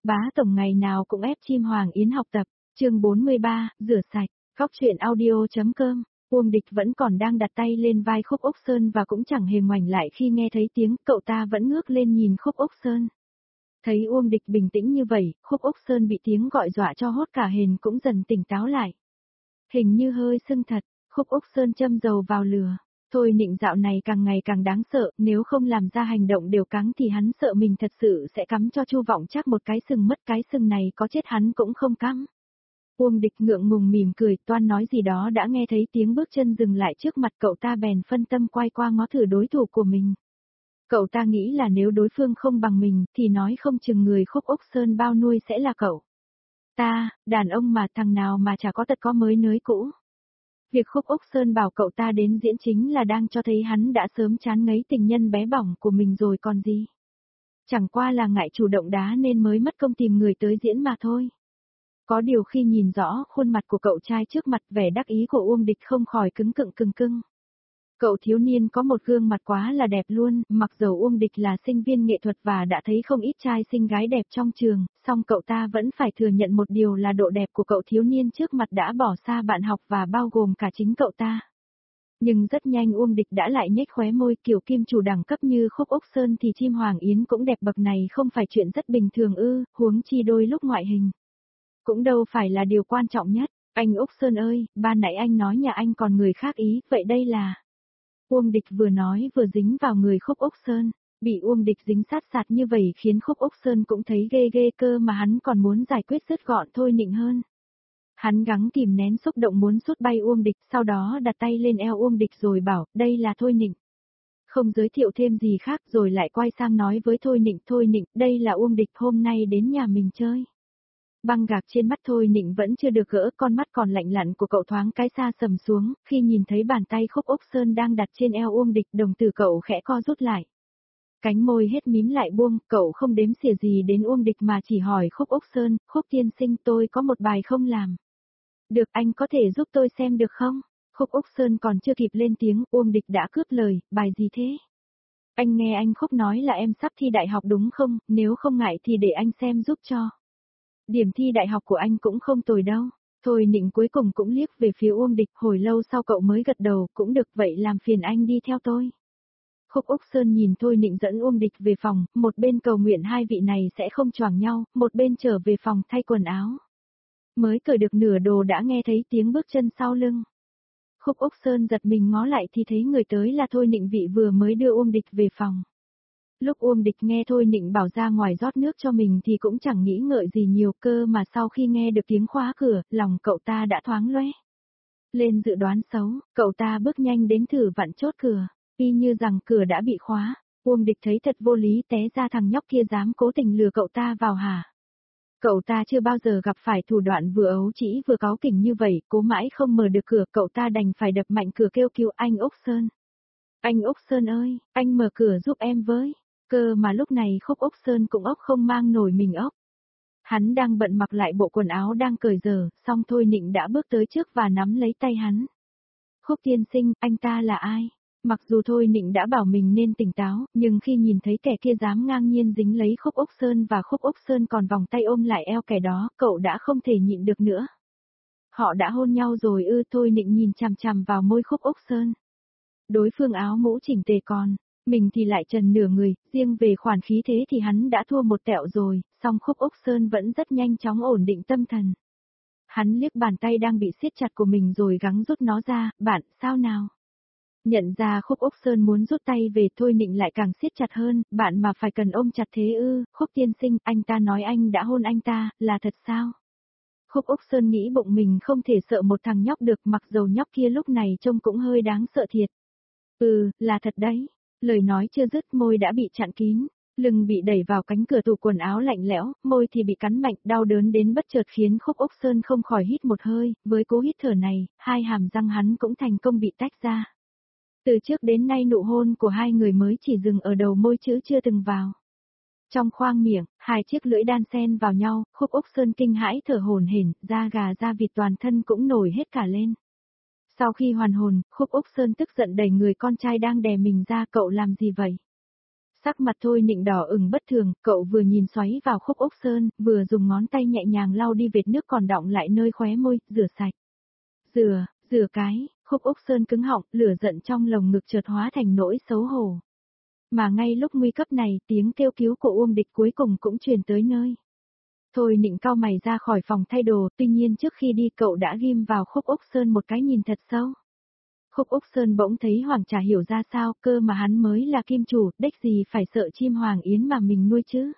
Bá tổng ngày nào cũng ép chim Hoàng Yến học tập, chương 43, rửa sạch, góc chuyện audio.com. Uông Địch vẫn còn đang đặt tay lên vai Khúc Ốc Sơn và cũng chẳng hề ngoảnh lại khi nghe thấy tiếng, cậu ta vẫn ngước lên nhìn Khúc Ốc Sơn. Thấy Uông Địch bình tĩnh như vậy, Khúc Ốc Sơn bị tiếng gọi dọa cho hốt cả hền cũng dần tỉnh táo lại. Hình như hơi sưng thật, Khúc Ốc Sơn châm dầu vào lửa. Thôi Nịnh dạo này càng ngày càng đáng sợ, nếu không làm ra hành động đều cắn thì hắn sợ mình thật sự sẽ cắm cho Chu Vọng Trác một cái sừng, mất cái sừng này có chết hắn cũng không cắm. Uông Địch ngượng ngùng mỉm cười, toan nói gì đó đã nghe thấy tiếng bước chân dừng lại trước mặt cậu ta, bèn phân tâm quay qua ngó thử đối thủ của mình. Cậu ta nghĩ là nếu đối phương không bằng mình thì nói không chừng người Khúc Ốc Sơn bao nuôi sẽ là cậu. Ta, đàn ông mà, thằng nào mà chả có tật có mới nới cũ. Việc Khúc Ốc Sơn bảo cậu ta đến diễn chính là đang cho thấy hắn đã sớm chán ngấy tình nhân bé bỏng của mình rồi còn gì. Chẳng qua là ngại chủ động đá nên mới mất công tìm người tới diễn mà thôi. Có điều khi nhìn rõ khuôn mặt của cậu trai trước mặt, vẻ đắc ý của Uông Địch không khỏi cứng cưng. Cậu thiếu niên có một gương mặt quá là đẹp luôn, mặc dầu Uông Địch là sinh viên nghệ thuật và đã thấy không ít trai xinh gái đẹp trong trường, song cậu ta vẫn phải thừa nhận một điều là độ đẹp của cậu thiếu niên trước mặt đã bỏ xa bạn học và bao gồm cả chính cậu ta. Nhưng rất nhanh Uông Địch đã lại nhếch khóe môi, kiểu kim chủ đẳng cấp như Khúc Ốc Sơn thì chim Hoàng Yến cũng đẹp bậc này không phải chuyện rất bình thường ư, huống chi đôi lúc ngoại hình. Cũng đâu phải là điều quan trọng nhất. Anh Ốc Sơn ơi, ban nãy anh nói nhà anh còn người khác ý, vậy đây là... Uông Địch vừa nói vừa dính vào người Khúc Ốc Sơn. Bị Uông Địch dính sát sạt như vậy khiến Khúc Ốc Sơn cũng thấy ghê cơ, mà hắn còn muốn giải quyết dứt gọn Thôi Nịnh hơn. Hắn gắng kìm nén xúc động muốn sút bay Uông Địch, sau đó đặt tay lên eo Uông Địch rồi bảo, đây là Thôi Nịnh. Không giới thiệu thêm gì khác rồi lại quay sang nói với Thôi Nịnh, đây là Uông Địch hôm nay đến nhà mình chơi. Băng gạc trên mắt Thôi Nịnh vẫn chưa được gỡ, con mắt còn lạnh lặn của cậu thoáng cái xa sầm xuống, khi nhìn thấy bàn tay Khúc Ốc Sơn đang đặt trên eo Uông Địch, đồng tử cậu khẽ co rút lại. Cánh môi hết mím lại buông, cậu không đếm xỉa gì đến Uông Địch mà chỉ hỏi Khúc Ốc Sơn, Khúc tiên sinh tôi có một bài không làm. Được, anh có thể giúp tôi xem được không? Khúc Ốc Sơn còn chưa kịp lên tiếng, Uông Địch đã cướp lời, bài gì thế? Anh nghe anh Khúc nói là em sắp thi đại học đúng không, nếu không ngại thì để anh xem giúp cho. Điểm thi đại học của anh cũng không tồi đâu. Thôi Nịnh cuối cùng cũng liếc về phía Uông Địch, hồi lâu sau cậu mới gật đầu, cũng được, vậy làm phiền anh đi theo tôi. Khúc Ốc Sơn nhìn Thôi Nịnh dẫn Uông Địch về phòng, một bên cầu nguyện hai vị này sẽ không choảng nhau, một bên trở về phòng thay quần áo. Mới cởi được nửa đồ đã nghe thấy tiếng bước chân sau lưng. Khúc Ốc Sơn giật mình ngó lại thì thấy người tới là Thôi Nịnh, vị vừa mới đưa Uông Địch về phòng. Lúc Uông Địch nghe Thôi Nịnh bảo ra ngoài rót nước cho mình thì cũng chẳng nghĩ ngợi gì nhiều, cơ mà sau khi nghe được tiếng khóa cửa, lòng cậu ta đã thoáng loé. Lên dự đoán xấu, cậu ta bước nhanh đến thử vặn chốt cửa, y như rằng cửa đã bị khóa. Uông Địch thấy thật vô lý, té ra thằng nhóc kia dám cố tình lừa cậu ta vào hả? Cậu ta chưa bao giờ gặp phải thủ đoạn vừa ấu trĩ vừa cáu kỉnh như vậy, cố mãi không mở được cửa, cậu ta đành phải đập mạnh cửa kêu cứu anh Ốc Sơn. Anh Ốc Sơn ơi, anh mở cửa giúp em với. Cơ mà lúc này Khúc Ốc Sơn cũng ốc không mang nổi mình ốc. Hắn đang bận mặc lại bộ quần áo đang cởi dở, song Thôi Nịnh đã bước tới trước và nắm lấy tay hắn. Khúc tiên sinh, anh ta là ai? Mặc dù Thôi Nịnh đã bảo mình nên tỉnh táo, nhưng khi nhìn thấy kẻ kia dám ngang nhiên dính lấy Khúc Ốc Sơn và Khúc Ốc Sơn còn vòng tay ôm lại eo kẻ đó, cậu đã không thể nhịn được nữa. Họ đã hôn nhau rồi ư? Thôi Nịnh nhìn chằm chằm vào môi Khúc Ốc Sơn. Đối phương áo mũ chỉnh tề còn, mình thì lại trần nửa người, riêng về khoản khí thế thì hắn đã thua một tẹo rồi, song Khúc Ốc Sơn vẫn rất nhanh chóng ổn định tâm thần. Hắn liếc bàn tay đang bị siết chặt của mình rồi gắng rút nó ra, bạn, sao nào? Nhận ra Khúc Ốc Sơn muốn rút tay về, Thôi Nịnh lại càng siết chặt hơn, bạn mà phải cần ôm chặt thế ư? Khúc tiên sinh, anh ta nói anh đã hôn anh ta, là thật sao? Khúc Ốc Sơn nghĩ bụng mình không thể sợ một thằng nhóc được, mặc dầu nhóc kia lúc này trông cũng hơi đáng sợ thiệt. Là thật đấy. Lời nói chưa dứt môi đã bị chặn kín, lưng bị đẩy vào cánh cửa tủ quần áo lạnh lẽo, môi thì bị cắn mạnh, đau đớn đến bất chợt khiến Khúc Ốc Sơn không khỏi hít một hơi, với cố hít thở này, hai hàm răng hắn cũng thành công bị tách ra. Từ trước đến nay nụ hôn của hai người mới chỉ dừng ở đầu môi chứ chưa từng vào. Trong khoang miệng, hai chiếc lưỡi đan xen vào nhau, Khúc Ốc Sơn kinh hãi thở hổn hển, da gà da vịt toàn thân cũng nổi hết cả lên. Sau khi hoàn hồn, Khúc Ốc Sơn tức giận đẩy người con trai đang đè mình ra, cậu làm gì vậy? Sắc mặt Thôi Nịnh đỏ ửng bất thường, cậu vừa nhìn xoáy vào khúc ốc sơn, vừa dùng ngón tay nhẹ nhàng lau đi vệt nước còn đọng lại nơi khóe môi, rửa sạch. Rửa cái, khúc ốc sơn cứng họng, lửa giận trong lồng ngực chợt hóa thành nỗi xấu hổ. Mà ngay lúc nguy cấp này, tiếng kêu cứu của Uông Địch cuối cùng cũng truyền tới nơi. Thôi Nịnh cau mày ra khỏi phòng thay đồ, tuy nhiên trước khi đi cậu đã ghim vào khúc ốc sơn một cái nhìn thật sâu. Khúc ốc sơn bỗng thấy Hoàng chả hiểu ra sao, cơ mà hắn mới là kim chủ, đếch gì phải sợ chim Hoàng Yến mà mình nuôi chứ.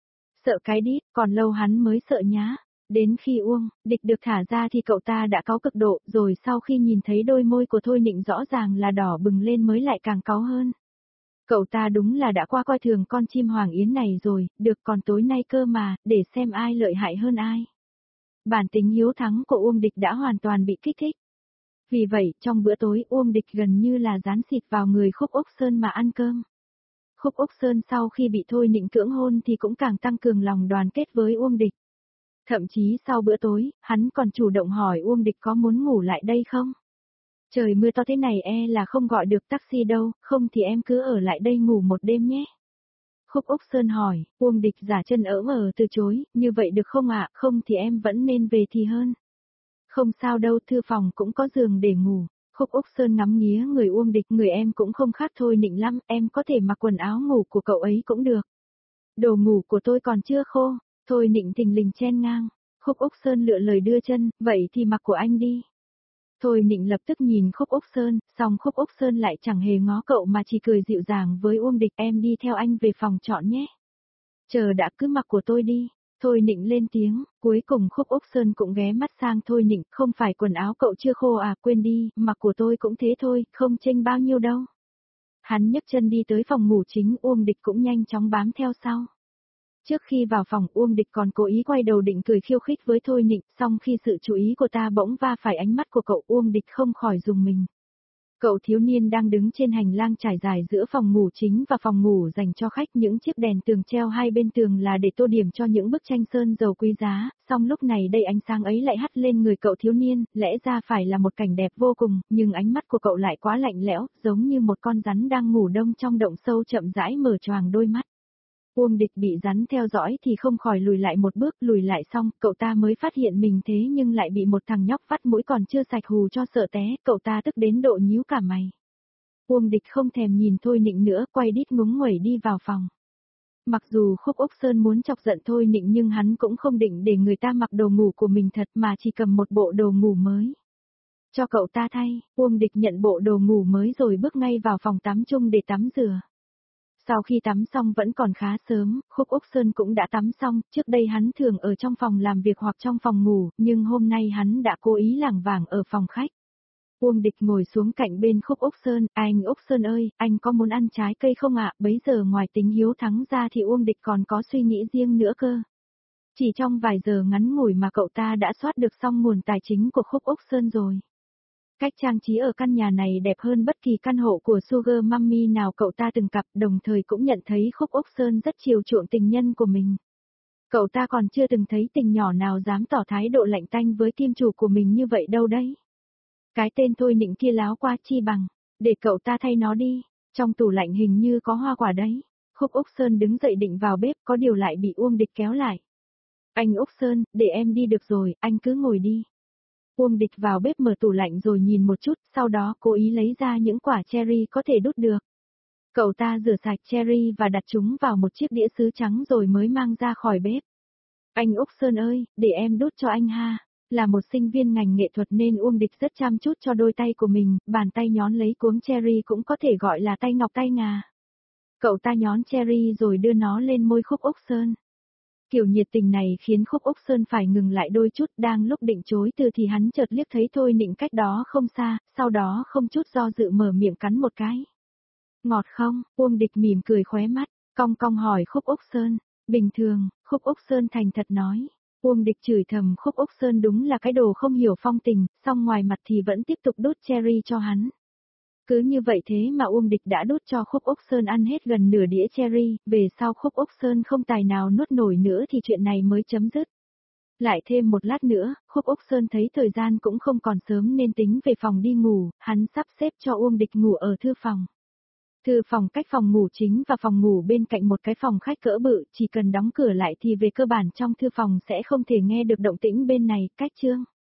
Sợ cái đít, còn lâu hắn mới sợ nhá. Đến khi Uông Địch được thả ra thì cậu ta đã cáu cực độ, rồi sau khi nhìn thấy đôi môi của Thôi Nịnh rõ ràng là đỏ bừng lên mới lại càng cáu hơn. Cậu ta đúng là đã qua coi thường con chim Hoàng Yến này rồi, được còn tối nay cơ mà, để xem ai lợi hại hơn ai. Bản tính hiếu thắng của Uông Địch đã hoàn toàn bị kích thích. Vì vậy, trong bữa tối Uông Địch gần như là dán xịt vào người Khúc Ốc Sơn mà ăn cơm. Khúc Ốc Sơn sau khi bị Thôi Nịnh cưỡng hôn thì cũng càng tăng cường lòng đoàn kết với Uông Địch. Thậm chí sau bữa tối, hắn còn chủ động hỏi Uông Địch có muốn ngủ lại đây không? Trời mưa to thế này là không gọi được taxi đâu, không thì em cứ ở lại đây ngủ một đêm nhé. Khúc Ốc Sơn hỏi, Uông Địch giả chân từ chối, như vậy được không ạ, không thì em vẫn nên về thì hơn. Không sao đâu, thư phòng cũng có giường để ngủ. Khúc Ốc Sơn ngắm nghía người Uông Địch, người em cũng không khác Thôi Nịnh lắm, em có thể mặc quần áo ngủ của cậu ấy cũng được. Đồ ngủ của tôi còn chưa khô, Thôi Nịnh thình lình chen ngang. Khúc Ốc Sơn lựa lời đưa chân, vậy thì mặc của anh đi. Thôi Nịnh lập tức nhìn Khúc Ốc Sơn, xong Khúc Ốc Sơn lại chẳng hề ngó cậu mà chỉ cười dịu dàng với Uông Địch, em đi theo anh về phòng chọn nhé. Chờ đã, cứ mặc của tôi đi. Thôi Nịnh lên tiếng, cuối cùng Khúc Ốc Sơn cũng ghé mắt sang Thôi Nịnh, không phải quần áo cậu chưa khô à, quên đi, mặc của tôi cũng thế thôi, không chênh bao nhiêu đâu. Hắn nhấc chân đi tới phòng ngủ chính, Uông Địch cũng nhanh chóng bám theo sau. Trước khi vào phòng Uông Địch còn cố ý quay đầu định cười khiêu khích với Thôi Nịnh, song khi sự chú ý của ta bỗng va phải ánh mắt của cậu Uông Địch không khỏi rùng mình. Cậu thiếu niên đang đứng trên hành lang trải dài giữa phòng ngủ chính và phòng ngủ dành cho khách, những chiếc đèn tường treo hai bên tường là để tô điểm cho những bức tranh sơn dầu quý giá, song lúc này đây ánh sáng ấy lại hắt lên người cậu thiếu niên, lẽ ra phải là một cảnh đẹp vô cùng, nhưng ánh mắt của cậu lại quá lạnh lẽo, giống như một con rắn đang ngủ đông trong động sâu chậm rãi mở choàng đôi mắt. Uông Địch bị rắn theo dõi thì không khỏi lùi lại một bước, lùi lại xong, cậu ta mới phát hiện mình thế nhưng lại bị một thằng nhóc vắt mũi còn chưa sạch hù cho sợ té, cậu ta tức đến độ nhíu cả mày. Uông Địch không thèm nhìn Thôi Nịnh nữa, quay đít ngúng nguẩy đi vào phòng. Mặc dù Khúc Ốc Sơn muốn chọc giận Thôi Nịnh nhưng hắn cũng không định để người ta mặc đồ ngủ của mình thật mà chỉ cầm một bộ đồ ngủ mới. Cho cậu ta thay, Uông Địch nhận bộ đồ ngủ mới rồi bước ngay vào phòng tắm chung để tắm rửa. Sau khi tắm xong vẫn còn khá sớm, Khúc Ốc Sơn cũng đã tắm xong, trước đây hắn thường ở trong phòng làm việc hoặc trong phòng ngủ, nhưng hôm nay hắn đã cố ý lảng vảng ở phòng khách. Uông Địch ngồi xuống cạnh bên Khúc Ốc Sơn, anh Ốc Sơn ơi, anh có muốn ăn trái cây không ạ? Bấy giờ ngoài tính hiếu thắng ra thì Uông Địch còn có suy nghĩ riêng nữa cơ. Chỉ trong vài giờ ngắn ngủi mà cậu ta đã soát được xong nguồn tài chính của Khúc Ốc Sơn rồi. Cách trang trí ở căn nhà này đẹp hơn bất kỳ căn hộ của Sugar Mummy nào cậu ta từng gặp, đồng thời cũng nhận thấy Khúc Ốc Sơn rất chiều chuộng tình nhân của mình. Cậu ta còn chưa từng thấy tình nhỏ nào dám tỏ thái độ lạnh tanh với kim chủ của mình như vậy đâu đấy. Cái tên Thôi Nịnh kia láo qua chi bằng, để cậu ta thay nó đi, trong tủ lạnh hình như có hoa quả đấy. Khúc Ốc Sơn đứng dậy định vào bếp, có điều lại bị Uông Địch kéo lại. Anh Ốc Sơn, để em đi được rồi, anh cứ ngồi đi. Uông Địch vào bếp mở tủ lạnh rồi nhìn một chút, sau đó cố ý lấy ra những quả cherry có thể đút được. Cậu ta rửa sạch cherry và đặt chúng vào một chiếc đĩa sứ trắng rồi mới mang ra khỏi bếp. Anh Úc Sơn ơi, để em đút cho anh ha. Là một sinh viên ngành nghệ thuật nên Uông Địch rất chăm chút cho đôi tay của mình, bàn tay nhón lấy cuống cherry cũng có thể gọi là tay ngọc tay ngà. Cậu ta nhón cherry rồi đưa nó lên môi Khúc Ốc Sơn. Kiểu nhiệt tình này khiến Khúc Ốc Sơn phải ngừng lại đôi chút, đang lúc định chối từ thì hắn chợt liếc thấy Thôi Nịnh cách đó không xa, sau đó không chút do dự mở miệng cắn một cái. Ngọt không? Uông Địch mỉm cười khóe mắt, cong cong hỏi Khúc Ốc Sơn. Bình thường, Khúc Ốc Sơn thành thật nói. Uông Địch chửi thầm Khúc Ốc Sơn đúng là cái đồ không hiểu phong tình, song ngoài mặt thì vẫn tiếp tục đút cherry cho hắn. Cứ như vậy thế mà Uông Địch đã đút cho Khúc Ốc Sơn ăn hết gần nửa đĩa cherry, về sau Khúc Ốc Sơn không tài nào nuốt nổi nữa thì chuyện này mới chấm dứt. Lại thêm một lát nữa, Khúc Ốc Sơn thấy thời gian cũng không còn sớm nên tính về phòng đi ngủ, hắn sắp xếp cho Uông Địch ngủ ở thư phòng. Thư phòng cách phòng ngủ chính và phòng ngủ bên cạnh một cái phòng khách cỡ bự, chỉ cần đóng cửa lại thì về cơ bản trong thư phòng sẽ không thể nghe được động tĩnh bên này, cách Trương.